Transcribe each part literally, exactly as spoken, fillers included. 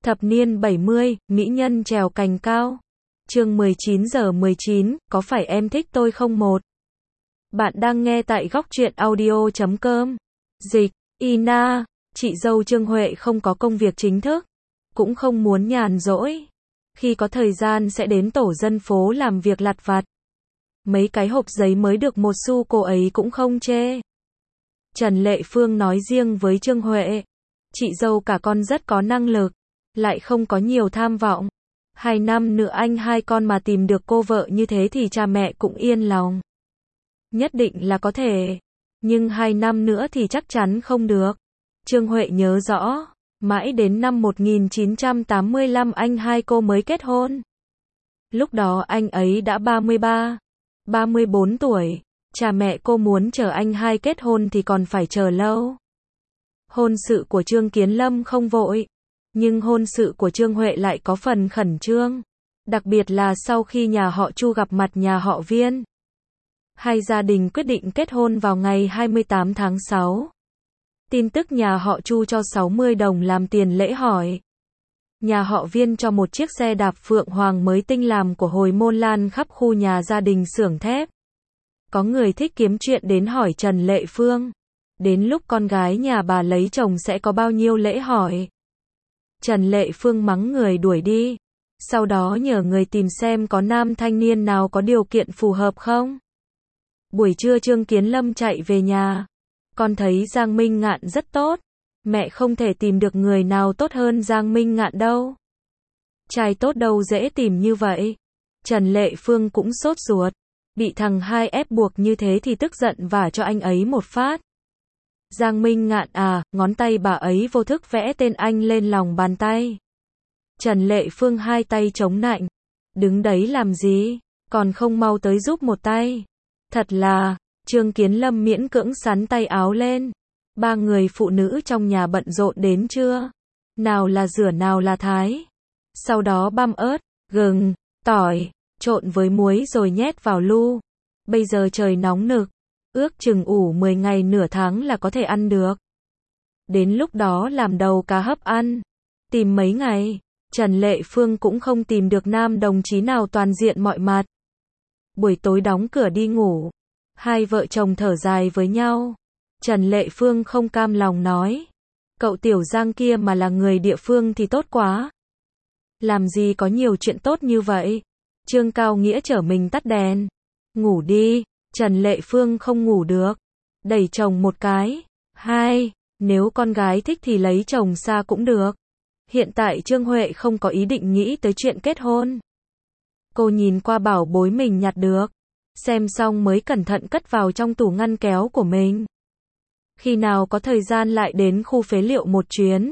Thập niên bảy mươi, mỹ nhân trèo cành cao. Chương mười chín giờ mười chín, có phải em thích tôi không một? Bạn đang nghe tại góc truyện audio chấm com. Dịch, Ina, chị dâu Trương Huệ không có công việc chính thức, cũng không muốn nhàn rỗi. Khi có thời gian sẽ đến tổ dân phố làm việc lặt vặt. Mấy cái hộp giấy mới được một xu cô ấy cũng không chê. Trần Lệ Phương nói riêng với Trương Huệ, chị dâu cả con rất có năng lực, lại không có nhiều tham vọng. Hai năm nữa anh hai con mà tìm được cô vợ như thế thì cha mẹ cũng yên lòng. Nhất định là có thể, nhưng hai năm nữa thì chắc chắn không được. Trương Huệ nhớ rõ, mãi đến năm một nghìn chín trăm tám mươi lăm anh hai cô mới kết hôn. Lúc đó anh ấy đã ba mươi ba, ba mươi bốn tuổi, cha mẹ cô muốn chờ anh hai kết hôn thì còn phải chờ lâu. Hôn sự của Trương Kiến Lâm không vội, nhưng hôn sự của Trương Huệ lại có phần khẩn trương, đặc biệt là sau khi nhà họ Chu gặp mặt nhà họ Viên. Hai gia đình quyết định kết hôn vào ngày hai mươi tám tháng sáu. Tin tức nhà họ Chu cho sáu mươi đồng làm tiền lễ hỏi. Nhà họ Viên cho một chiếc xe đạp Phượng Hoàng mới tinh làm của hồi môn lan khắp khu nhà gia đình xưởng thép. Có người thích kiếm chuyện đến hỏi Trần Lệ Phương, đến lúc con gái nhà bà lấy chồng sẽ có bao nhiêu lễ hỏi. Trần Lệ Phương mắng người đuổi đi, sau đó nhờ người tìm xem có nam thanh niên nào có điều kiện phù hợp không. Buổi trưa Trương Kiến Lâm chạy về nhà, con thấy Giang Minh Ngạn rất tốt, mẹ không thể tìm được người nào tốt hơn Giang Minh Ngạn đâu. Trai tốt đâu dễ tìm như vậy. Trần Lệ Phương cũng sốt ruột, bị thằng hai ép buộc như thế thì tức giận vả cho anh ấy một phát. Giang Minh Ngạn à, ngón tay bà ấy vô thức vẽ tên anh lên lòng bàn tay. Trần Lệ Phương hai tay chống nạnh, đứng đấy làm gì, còn không mau tới giúp một tay. Thật là, Trương Kiến Lâm miễn cưỡng xắn tay áo lên. Ba người phụ nữ trong nhà bận rộn đến trưa. Nào là rửa nào là thái. Sau đó băm ớt, gừng, tỏi, trộn với muối rồi nhét vào lu. Bây giờ trời nóng nực, ước chừng ủ mười ngày nửa tháng là có thể ăn được. Đến lúc đó làm đầu cá hấp ăn. Tìm mấy ngày, Trần Lệ Phương cũng không tìm được nam đồng chí nào toàn diện mọi mặt. Buổi tối đóng cửa đi ngủ, hai vợ chồng thở dài với nhau. Trần Lệ Phương không cam lòng nói, cậu Tiểu Giang kia mà là người địa phương thì tốt quá. Làm gì có nhiều chuyện tốt như vậy. Trương Cao Nghĩa chở mình tắt đèn. Ngủ đi. Trần Lệ Phương không ngủ được, đẩy chồng một cái. Hai, nếu con gái thích thì lấy chồng xa cũng được. Hiện tại Trương Huệ không có ý định nghĩ tới chuyện kết hôn. Cô nhìn qua bảo bối mình nhặt được, xem xong mới cẩn thận cất vào trong tủ ngăn kéo của mình. Khi nào có thời gian lại đến khu phế liệu một chuyến.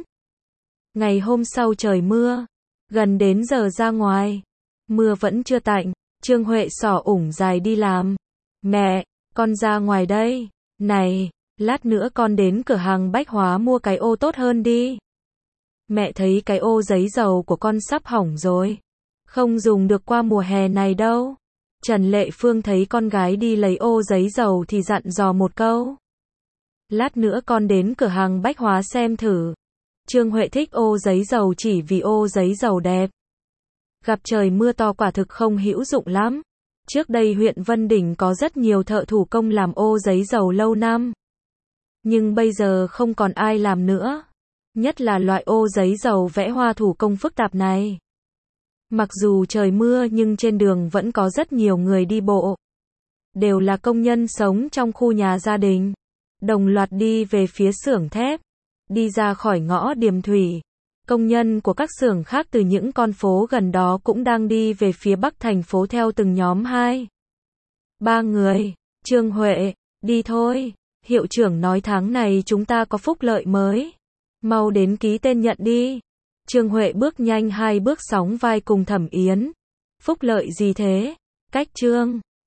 Ngày hôm sau trời mưa, gần đến giờ ra ngoài, mưa vẫn chưa tạnh, Trương Huệ xỏ ủng dài đi làm. Mẹ, con ra ngoài đây. Này, lát nữa con đến cửa hàng bách hóa mua cái ô tốt hơn đi. Mẹ thấy cái ô giấy dầu của con sắp hỏng rồi, không dùng được qua mùa hè này đâu. Trần Lệ Phương thấy con gái đi lấy ô giấy dầu thì dặn dò một câu. Lát nữa con đến cửa hàng bách hóa xem thử. Trương Huệ thích ô giấy dầu chỉ vì ô giấy dầu đẹp. Gặp trời mưa to quả thực không hữu dụng lắm. Trước đây huyện Vân Đỉnh có rất nhiều thợ thủ công làm ô giấy dầu lâu năm. Nhưng bây giờ không còn ai làm nữa. Nhất là loại ô giấy dầu vẽ hoa thủ công phức tạp này. Mặc dù trời mưa nhưng trên đường vẫn có rất nhiều người đi bộ. Đều là công nhân sống trong khu nhà gia đình. Đồng loạt đi về phía xưởng thép. Đi ra khỏi ngõ Điềm Thủy. Công nhân của các xưởng khác từ những con phố gần đó cũng đang đi về phía bắc thành phố theo từng nhóm hai. Ba người. Trương Huệ, đi thôi. Hiệu trưởng nói tháng này chúng ta có phúc lợi mới. Mau đến ký tên nhận đi. Trương Huệ bước nhanh hai bước sóng vai cùng Thẩm Yến. Phúc lợi gì thế? Cách Trương